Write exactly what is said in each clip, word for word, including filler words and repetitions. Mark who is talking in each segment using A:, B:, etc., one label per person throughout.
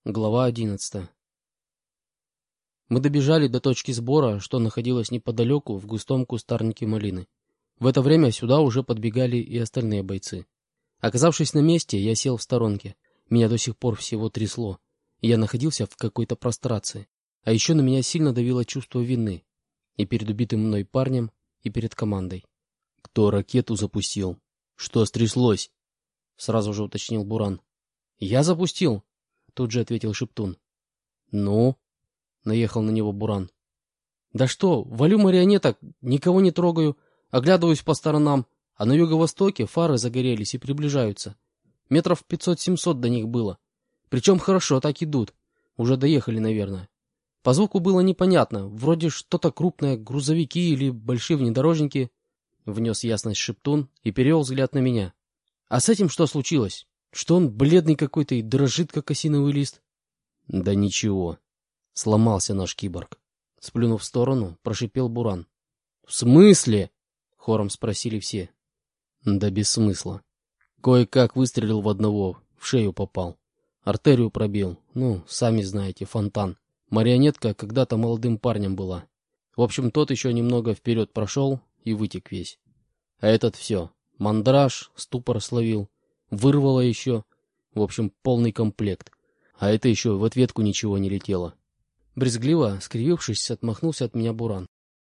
A: Глава одиннадцатая. Мы добежали до точки сбора, что находилась неподалеку в густом кустарнике малины. В это время сюда уже подбегали и остальные бойцы. Оказавшись на месте, я сел в сторонке. Меня до сих пор всего трясло, и я находился в какой-то прострации. А еще на меня сильно давило чувство вины. И перед убитым мной парнем, и перед командой.
B: «Кто ракету запустил? Что стряслось?»
A: Сразу же уточнил Буран. «Я запустил!» Тут же ответил Шептун. «Ну?» — наехал на него Буран. «Да что, валю марионеток, никого не трогаю, оглядываюсь по сторонам, а на юго-востоке фары загорелись и приближаются. Метров пятьсот-семьсот до них было. Причем хорошо так идут. Уже доехали, наверное. По звуку было непонятно, вроде что-то крупное, грузовики или большие внедорожники». Внес ясность Шептун и перевел взгляд на меня. «А с этим что случилось? Что он бледный какой-то и дрожит, как осиновый лист?»
B: «Да ничего. Сломался наш киборг».
A: Сплюнув в сторону, прошипел Буран.
B: «В смысле?»
A: — хором спросили все.
B: «Да без смысла. Кое-как выстрелил в одного, в шею попал. Артерию пробил. Ну, сами знаете, фонтан. Марионетка когда-то молодым парнем была. В общем, тот еще немного вперед прошел и вытек весь. А этот все. Мандраж, ступор словил. Вырвало еще. В общем, полный комплект. А это еще в ответку ничего не летело».
A: Брезгливо, скривившись, отмахнулся от меня Буран.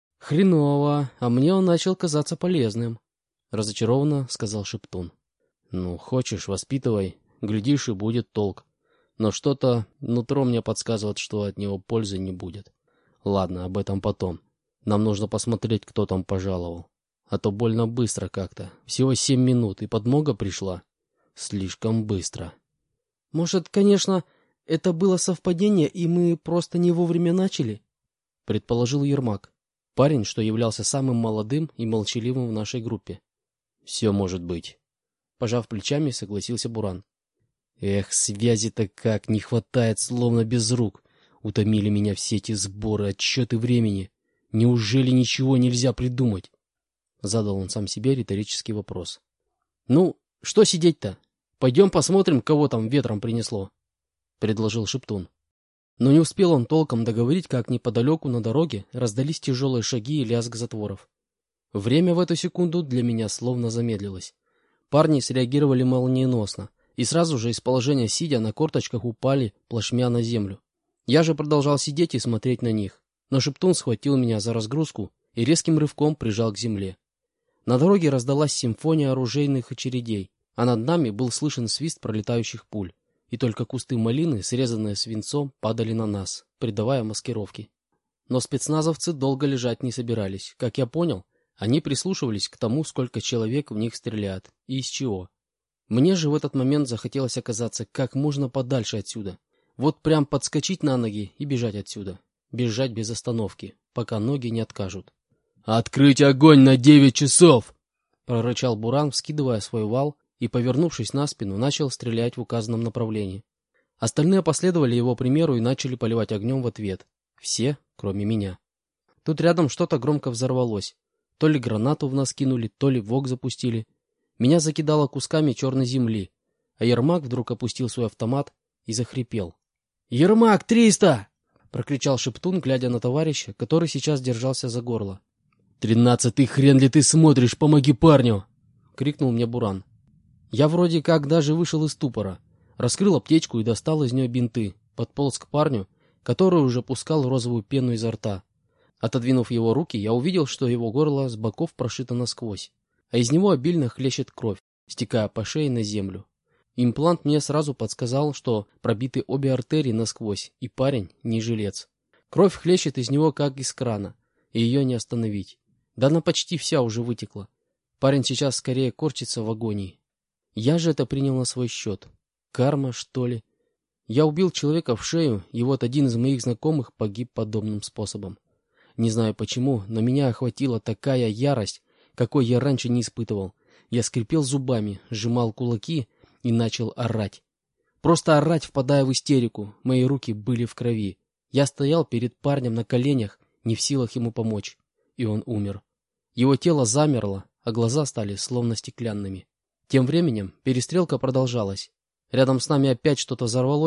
A: «Хреново, а мне он начал казаться полезным», — разочарованно сказал Шептун.
B: «Ну, хочешь, воспитывай. Глядишь, и будет толк. Но что-то нутро мне подсказывает, что от него пользы не будет. Ладно, об этом потом. Нам нужно посмотреть, кто там пожаловал. А то больно быстро как-то. Всего семь минут, и подмога пришла. Слишком быстро».
A: «Может, конечно, это было совпадение, и мы просто не вовремя начали?» — предположил Ермак. Парень, что являлся самым молодым и молчаливым в нашей группе.
B: «Все может быть»,
A: — пожав плечами, согласился Буран.
B: «Эх, связи-то как, не хватает, словно без рук. Утомили меня все эти сборы, отчеты времени. Неужели ничего нельзя придумать?»
A: Задал он сам себе риторический вопрос. «Ну, что сидеть-то? Пойдем посмотрим, кого там ветром принесло», — предложил Шептун. Но не успел он толком договорить, как неподалеку на дороге раздались тяжелые шаги и лязг затворов. Время в эту секунду для меня словно замедлилось. Парни среагировали молниеносно и сразу же из положения сидя на корточках упали плашмя на землю. Я же продолжал сидеть и смотреть на них, но Шептун схватил меня за разгрузку и резким рывком прижал к земле. На дороге раздалась симфония оружейных очередей, а над нами был слышен свист пролетающих пуль. И только кусты малины, срезанные свинцом, падали на нас, придавая маскировки. Но спецназовцы долго лежать не собирались. Как я понял, они прислушивались к тому, сколько человек в них стреляют и из чего. Мне же в этот момент захотелось оказаться как можно подальше отсюда. Вот прям подскочить на ноги и бежать отсюда. Бежать без остановки, пока ноги не откажут.
B: «Открыть огонь на девять часов!»
A: — прорычал Буран, вскидывая свой вал, и, повернувшись на спину, начал стрелять в указанном направлении. Остальные последовали его примеру и начали поливать огнем в ответ. Все, кроме меня. Тут рядом что-то громко взорвалось. То ли гранату в нас кинули, то ли вок запустили. Меня закидало кусками черной земли, а Ермак вдруг опустил свой автомат и захрипел. «Ермак, триста!» — прокричал Шептун, глядя на товарища, который сейчас держался за горло.
B: «Тринадцатый хрен ли ты смотришь, помоги парню!»
A: — крикнул мне Буран. Я вроде как даже вышел из ступора, раскрыл аптечку и достал из нее бинты, подполз к парню, который уже пускал розовую пену изо рта. Отодвинув его руки, я увидел, что его горло с боков прошито насквозь, а из него обильно хлещет кровь, стекая по шее на землю. Имплант мне сразу подсказал, что пробиты обе артерии насквозь, и парень не жилец. Кровь хлещет из него как из крана, и ее не остановить. Да она почти вся уже вытекла. Парень сейчас скорее корчится в агонии. Я же это принял на свой счет. Карма, что ли? Я убил человека в шею, и вот один из моих знакомых погиб подобным способом. Не знаю почему, но меня охватила такая ярость, какой я раньше не испытывал. Я скрипел зубами, сжимал кулаки и начал орать. Просто орать, впадая в истерику. Мои руки были в крови. Я стоял перед парнем на коленях, не в силах ему помочь. И он умер. Его тело замерло, а глаза стали словно стеклянными. Тем временем перестрелка продолжалась. Рядом с нами опять что-то взорвалось,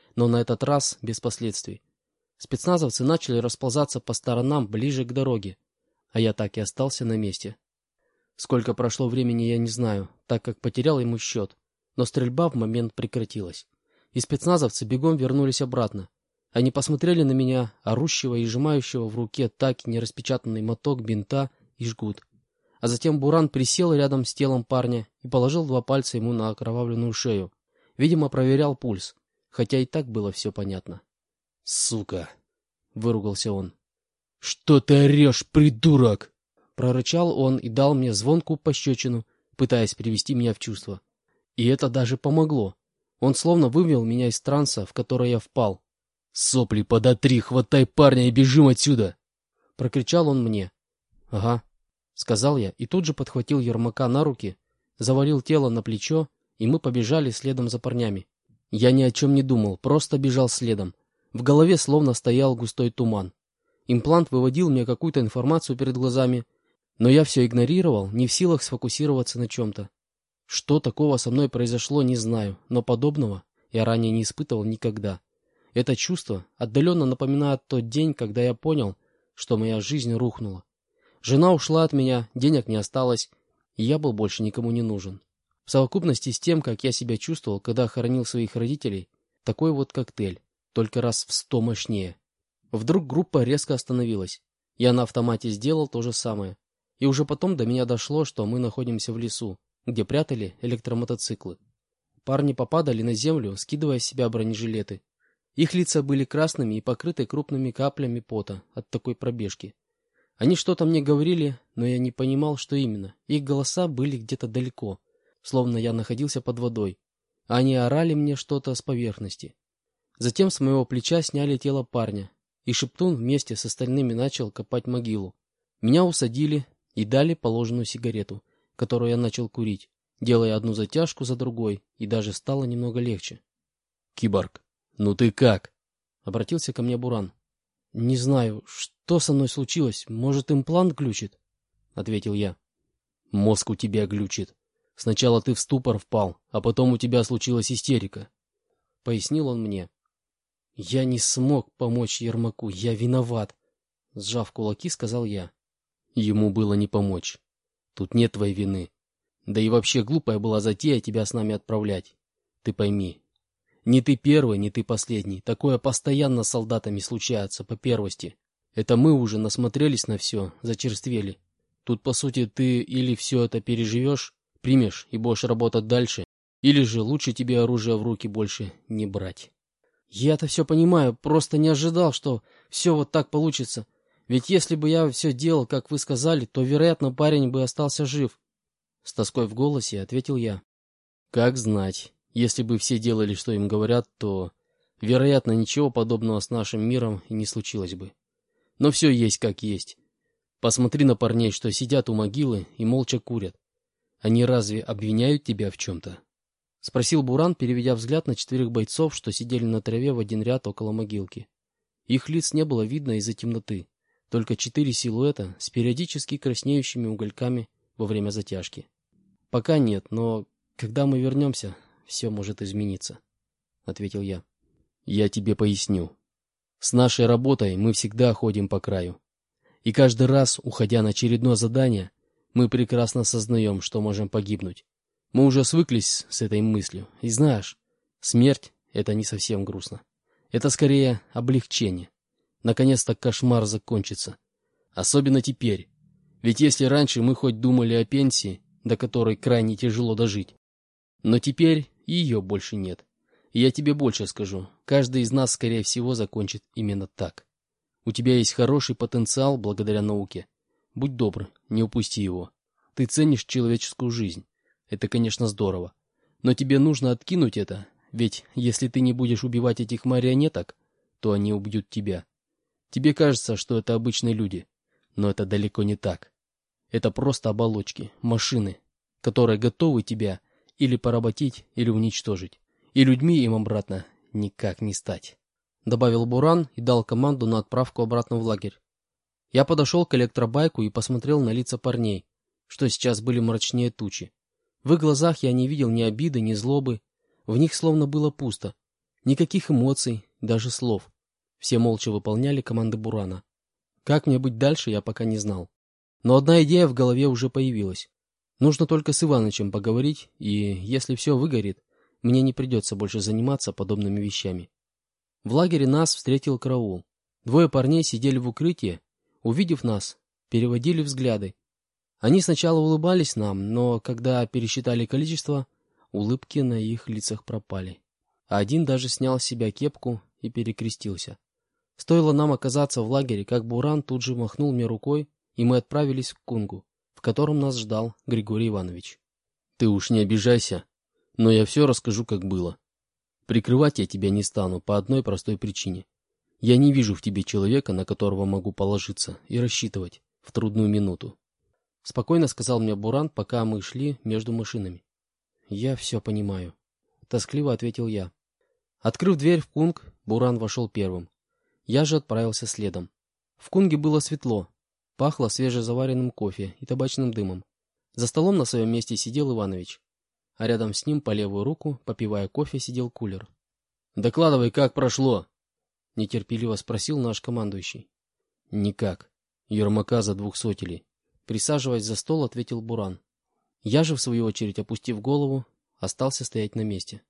A: но на этот раз без последствий. Спецназовцы начали расползаться по сторонам ближе к дороге, а я так и остался на месте. Сколько прошло времени, я не знаю, так как потерял ему счет, но стрельба в момент прекратилась. И спецназовцы бегом вернулись обратно. Они посмотрели на меня, орущего и сжимающего в руке так и не распечатанный моток бинта и жгут. А затем Буран присел рядом с телом парня и положил два пальца ему на окровавленную шею. Видимо, проверял пульс, хотя и так было все понятно.
B: «Сука!» — выругался он. «Что ты орешь, придурок?»
A: Прорычал он и дал мне звонкую пощечину, пытаясь привести меня в чувство. И это даже помогло. Он словно вывел меня из транса, в который я впал.
B: «Сопли подотри, хватай парня и бежим отсюда!»
A: Прокричал он мне. «Ага», — сказал я и тут же подхватил Ермака на руки, завалил тело на плечо, и мы побежали следом за парнями. Я ни о чем не думал, просто бежал следом. В голове словно стоял густой туман. Имплант выводил мне какую-то информацию перед глазами, но я все игнорировал, не в силах сфокусироваться на чем-то. Что такого со мной произошло, не знаю, но подобного я ранее не испытывал никогда. Это чувство отдаленно напоминает тот день, когда я понял, что моя жизнь рухнула. Жена ушла от меня, денег не осталось, и я был больше никому не нужен. В совокупности с тем, как я себя чувствовал, когда хоронил своих родителей, такой вот коктейль, только раз в сто мощнее. Вдруг группа резко остановилась. Я на автомате сделал то же самое. И уже потом до меня дошло, что мы находимся в лесу, где прятали электромотоциклы. Парни попадали на землю, скидывая с себя бронежилеты. Их лица были красными и покрыты крупными каплями пота от такой пробежки. Они что-то мне говорили, но я не понимал, что именно. Их голоса были где-то далеко, словно я находился под водой, а они орали мне что-то с поверхности. Затем с моего плеча сняли тело парня, и Шептун вместе с остальными начал копать могилу. Меня усадили и дали положенную сигарету, которую я начал курить, делая одну затяжку за другой, и даже стало немного легче.
B: «Киборг, ну ты как?»
A: — обратился ко мне Буран. — Не знаю, что со мной случилось, может, имплант глючит? — ответил я.
B: — Мозг у тебя глючит. Сначала ты в ступор впал, а потом у тебя случилась истерика.
A: — пояснил он мне. Я не смог помочь Ермаку, я виноват, — сжав кулаки, сказал я.
B: Ему было не помочь. Тут нет твоей вины. Да и вообще глупая была затея тебя с нами отправлять. Ты пойми. Не ты первый, не ты последний. Такое постоянно с солдатами случается, по первости. Это мы уже насмотрелись на все, зачерствели. Тут, по сути, ты или все это переживешь, примешь и будешь работать дальше, или же лучше тебе оружие в руки больше не брать. Я-то все понимаю, просто не ожидал, что все вот так получится. Ведь если бы я все делал, как вы сказали, то, вероятно, парень бы остался жив. С тоской в голосе ответил я. Как знать. Если бы все делали, что им говорят, то, вероятно, ничего подобного с нашим миром и не случилось бы. Но все есть как есть. Посмотри на парней, что сидят у могилы и молча курят. Они разве обвиняют тебя в чем-то?
A: — спросил Буран, переведя взгляд на четверых бойцов, что сидели на траве в один ряд около могилки. Их лиц не было видно из-за темноты, только четыре силуэта с периодически краснеющими угольками во время затяжки. — Пока нет, но когда мы вернемся, все может измениться, — ответил я.
B: — Я тебе поясню. С нашей работой мы всегда ходим по краю. И каждый раз, уходя на очередное задание, мы прекрасно осознаем, что можем погибнуть. Мы уже свыклись с этой мыслью. И знаешь, смерть — это не совсем грустно. Это скорее облегчение. Наконец-то кошмар закончится. Особенно теперь. Ведь если раньше мы хоть думали о пенсии, до которой крайне тяжело дожить, но теперь ее больше нет. И я тебе больше скажу. Каждый из нас, скорее всего, закончит именно так. У тебя есть хороший потенциал благодаря науке. Будь добр, не упусти его. Ты ценишь человеческую жизнь. Это, конечно, здорово. Но тебе нужно откинуть это, ведь если ты не будешь убивать этих марионеток, то они убьют тебя. Тебе кажется, что это обычные люди, но это далеко не так. Это просто оболочки, машины, которые готовы тебя или поработить, или уничтожить. И людьми им обратно никак не стать. Добавил Буран и дал команду на отправку обратно в лагерь. Я подошел к электробайку и посмотрел на лица парней, что сейчас были мрачнее тучи. В их глазах я не видел ни обиды, ни злобы. В них словно было пусто.
A: Никаких эмоций, даже слов. Все молча выполняли команды Бурана. Как мне быть дальше, я пока не знал. Но одна идея в голове уже появилась. Нужно только с Иванычем поговорить, и если все выгорит, мне не придется больше заниматься подобными вещами. В лагере нас встретил караул. Двое парней сидели в укрытии, увидев нас, переводили взгляды. Они сначала улыбались нам, но когда пересчитали количество, улыбки на их лицах пропали. А один даже снял с себя кепку и перекрестился. Стоило нам оказаться в лагере, как Буран тут же махнул мне рукой, и мы отправились к Кунгу, в котором нас ждал Григорий Иванович.
B: Ты уж не обижайся, но я все расскажу, как было. Прикрывать я тебя не стану по одной простой причине. Я не вижу в тебе человека, на которого могу положиться и рассчитывать в трудную минуту.
A: Спокойно сказал мне Буран, пока мы шли между машинами. Я все понимаю. Тоскливо ответил я. Открыв дверь в Кунг, Буран вошел первым. Я же отправился следом. В Кунге было светло. Пахло свежезаваренным кофе и табачным дымом. За столом на своем месте сидел Иванович. А рядом с ним по левую руку, попивая кофе, сидел Кулер.
B: «Докладывай, как прошло?»
A: — нетерпеливо спросил наш командующий.
B: «Никак. Ермака задвухсотили».
A: Присаживаясь за стол, ответил Буран. Я же, в свою очередь, опустив голову, остался стоять на месте.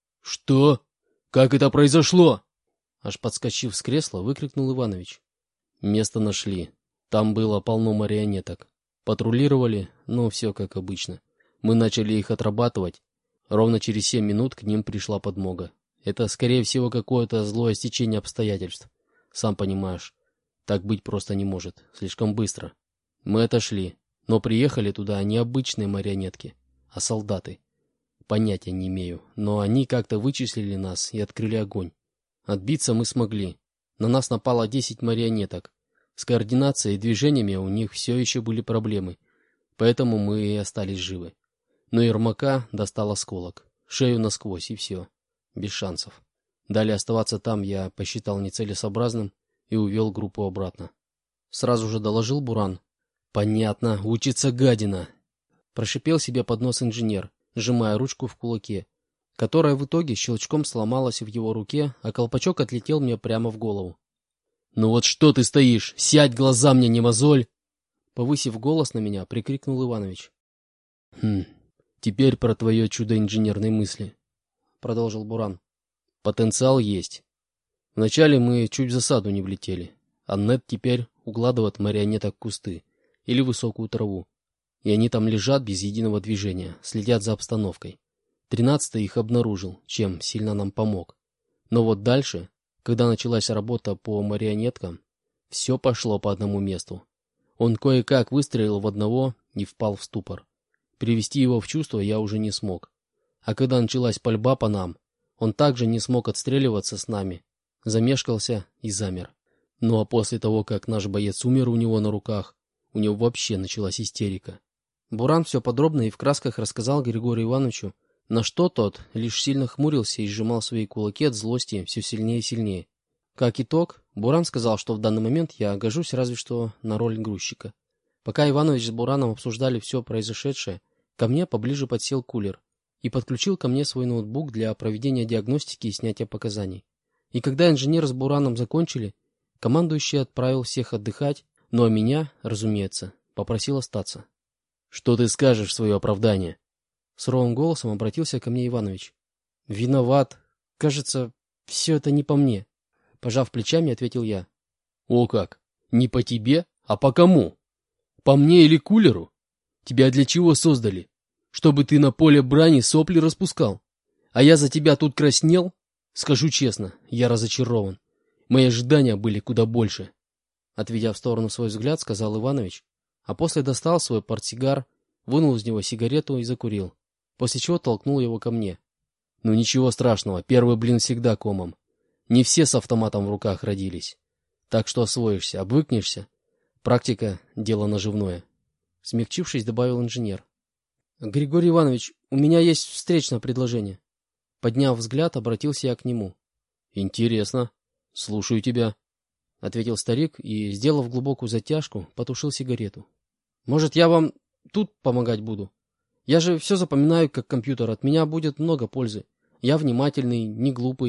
B: «Что? Как это произошло?»
A: Аж подскочив с кресла, выкрикнул Иванович.
B: «Место нашли. Там было полно марионеток. Патрулировали, но все как обычно. Мы начали их отрабатывать. Ровно через семь минут к ним пришла подмога. Это, скорее всего, какое-то злое стечение обстоятельств. Сам понимаешь, так быть просто не может. Слишком быстро. Мы отошли, но приехали туда не обычные марионетки, а солдаты. Понятия не имею, но они как-то вычислили нас и открыли огонь. Отбиться мы смогли. На нас напало десять марионеток. С координацией и движениями у них все еще были проблемы, поэтому мы и остались живы. Но Ермака достал осколок, шею насквозь и все. Без шансов. Далее оставаться там я посчитал нецелесообразным и увел группу обратно. Сразу же доложил Буран. «Понятно, учится гадина!» Прошипел себе под нос инженер, сжимая ручку в кулаке, которая в итоге щелчком сломалась в его руке, а колпачок отлетел мне прямо в голову. «Ну вот что ты стоишь? Сядь, глаза мне не мозоль!»
A: Повысив голос на меня, прикрикнул Иванович.
B: «Хм, теперь про твое чудо инженерной мысли»,
A: — продолжил Буран.
B: «Потенциал есть. Вначале мы чуть в засаду не влетели, а Нет теперь укладывает марионеток в кусты или высокую траву. И они там лежат без единого движения, следят за обстановкой. Тринадцатый их обнаружил, чем сильно нам помог. Но вот дальше, когда началась работа по марионеткам, все пошло по одному месту. Он кое-как выстрелил в одного и впал в ступор. Привести его в чувство я уже не смог. А когда началась пальба по нам, он также не смог отстреливаться с нами, замешкался и замер. Ну а после того, как наш боец умер у него на руках, у него вообще началась истерика.
A: Буран все подробно и в красках рассказал Григорию Ивановичу, на что тот лишь сильно хмурился и сжимал свои кулаки от злости все сильнее и сильнее. Как итог, Буран сказал, что в данный момент я гожусь разве что на роль грузчика. Пока Иванович с Бураном обсуждали все произошедшее, ко мне поближе подсел Кулер и подключил ко мне свой ноутбук для проведения диагностики и снятия показаний. И когда инженер с Бураном закончили, командующий отправил всех отдыхать, но меня, разумеется, попросил остаться.
B: «Что ты скажешь в свое оправдание?»
A: Суровым голосом обратился ко мне Иванович. «Виноват. Кажется, все это не по мне». Пожав плечами, ответил я.
B: «О как! Не по тебе, а по кому? По мне или Кулеру? Тебя для чего создали? Чтобы ты на поле брани сопли распускал? А я за тебя тут краснел? Скажу честно, я разочарован. Мои ожидания были куда больше».
A: Отведя в сторону свой взгляд, сказал Иванович, а после достал свой портсигар, вынул из него сигарету и закурил, после чего толкнул его ко мне.
B: «Ну ничего страшного, первый блин всегда комом. Не все с автоматом в руках родились. Так что освоишься, обвыкнешься. Практика — дело наживное».
A: Смягчившись, добавил инженер. «Григорий Иванович, у меня есть встречное предложение». Подняв взгляд, обратился я к нему.
B: «Интересно. Слушаю тебя»,
A: — ответил старик и, сделав глубокую затяжку, потушил сигарету. «Может, я вам тут помогать буду? Я же все запоминаю как компьютер, от меня будет много пользы. Я внимательный, не глупый,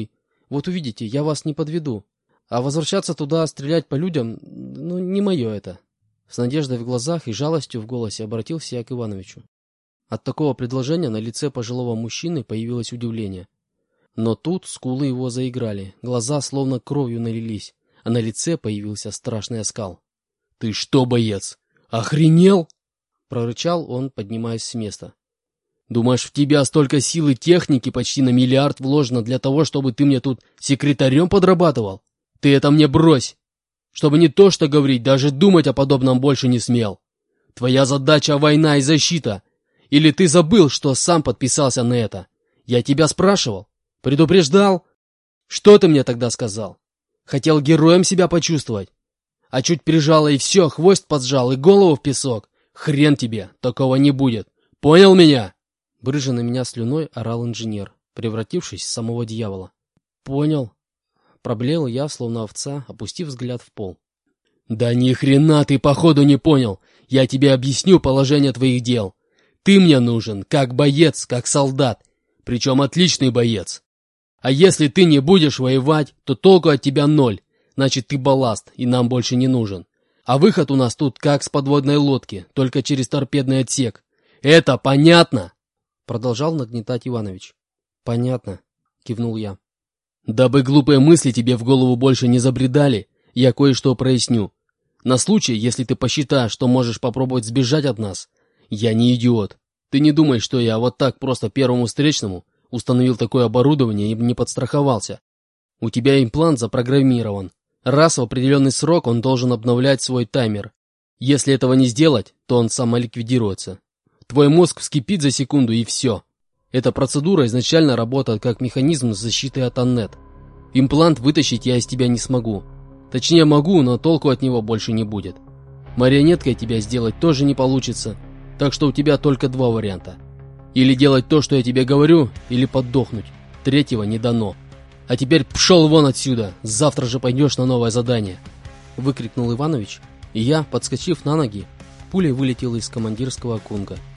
A: Вот увидите, я вас не подведу. А возвращаться туда, стрелять по людям, ну, не мое это. С надеждой в глазах и жалостью в голосе обратился я к Ивановичу. От такого предложения на лице пожилого мужчины появилось удивление. Но тут скулы его заиграли, глаза словно кровью налились, а на лице появился страшный оскал. — Ты что, боец, охренел? — прорычал он, поднимаясь с места. — Думаешь, в тебя столько сил и техники почти на миллиард вложено для того, чтобы ты мне тут секретарем подрабатывал? Ты это мне брось! Чтобы не то что говорить, даже думать о подобном больше не смел. Твоя задача — война и защита. Или ты забыл, что сам подписался на это? Я тебя спрашивал? Предупреждал? Что ты мне тогда сказал? Хотел героем себя почувствовать? А чуть прижало и все, хвост поджал и голову в песок. Хрен тебе, такого не будет. Понял меня? Брыжа на меня слюной орал инженер, превратившись в самого дьявола. Понял. Проблеял я, словно овца, опустив взгляд в пол. Да ни хрена ты походу не понял. Я тебе объясню положение твоих дел. Ты мне нужен как боец, как солдат. Причем отличный боец. А если ты не будешь воевать, то толку от тебя ноль. Значит, ты балласт, и нам больше не нужен. А выход у нас тут как с подводной лодки, только через торпедный отсек. Это понятно? Продолжал нагнетать Иванович. Понятно, кивнул я. Дабы глупые мысли тебе в голову больше не забредали, я кое-что проясню. На случай, если ты посчитаешь, что можешь попробовать сбежать от нас, я не идиот. Ты не думай, что я вот так просто первому встречному установил такое оборудование и не подстраховался. У тебя имплант запрограммирован. Раз в определенный срок он должен обновлять свой таймер. Если этого не сделать, то он самоликвидируется. Твой мозг вскипит за секунду и все. Эта процедура изначально работает как механизм защиты от Аннет. Имплант вытащить я из тебя не смогу. Точнее могу, но толку от него больше не будет. Марионеткой тебя сделать тоже не получится. Так что у тебя только два варианта. Или делать то, что я тебе говорю, или поддохнуть. Третьего не дано. А теперь пшел вон отсюда, завтра же пойдешь на новое задание. Выкрикнул Иванович, и я, подскочив на ноги, пулей вылетел из командирского кунга.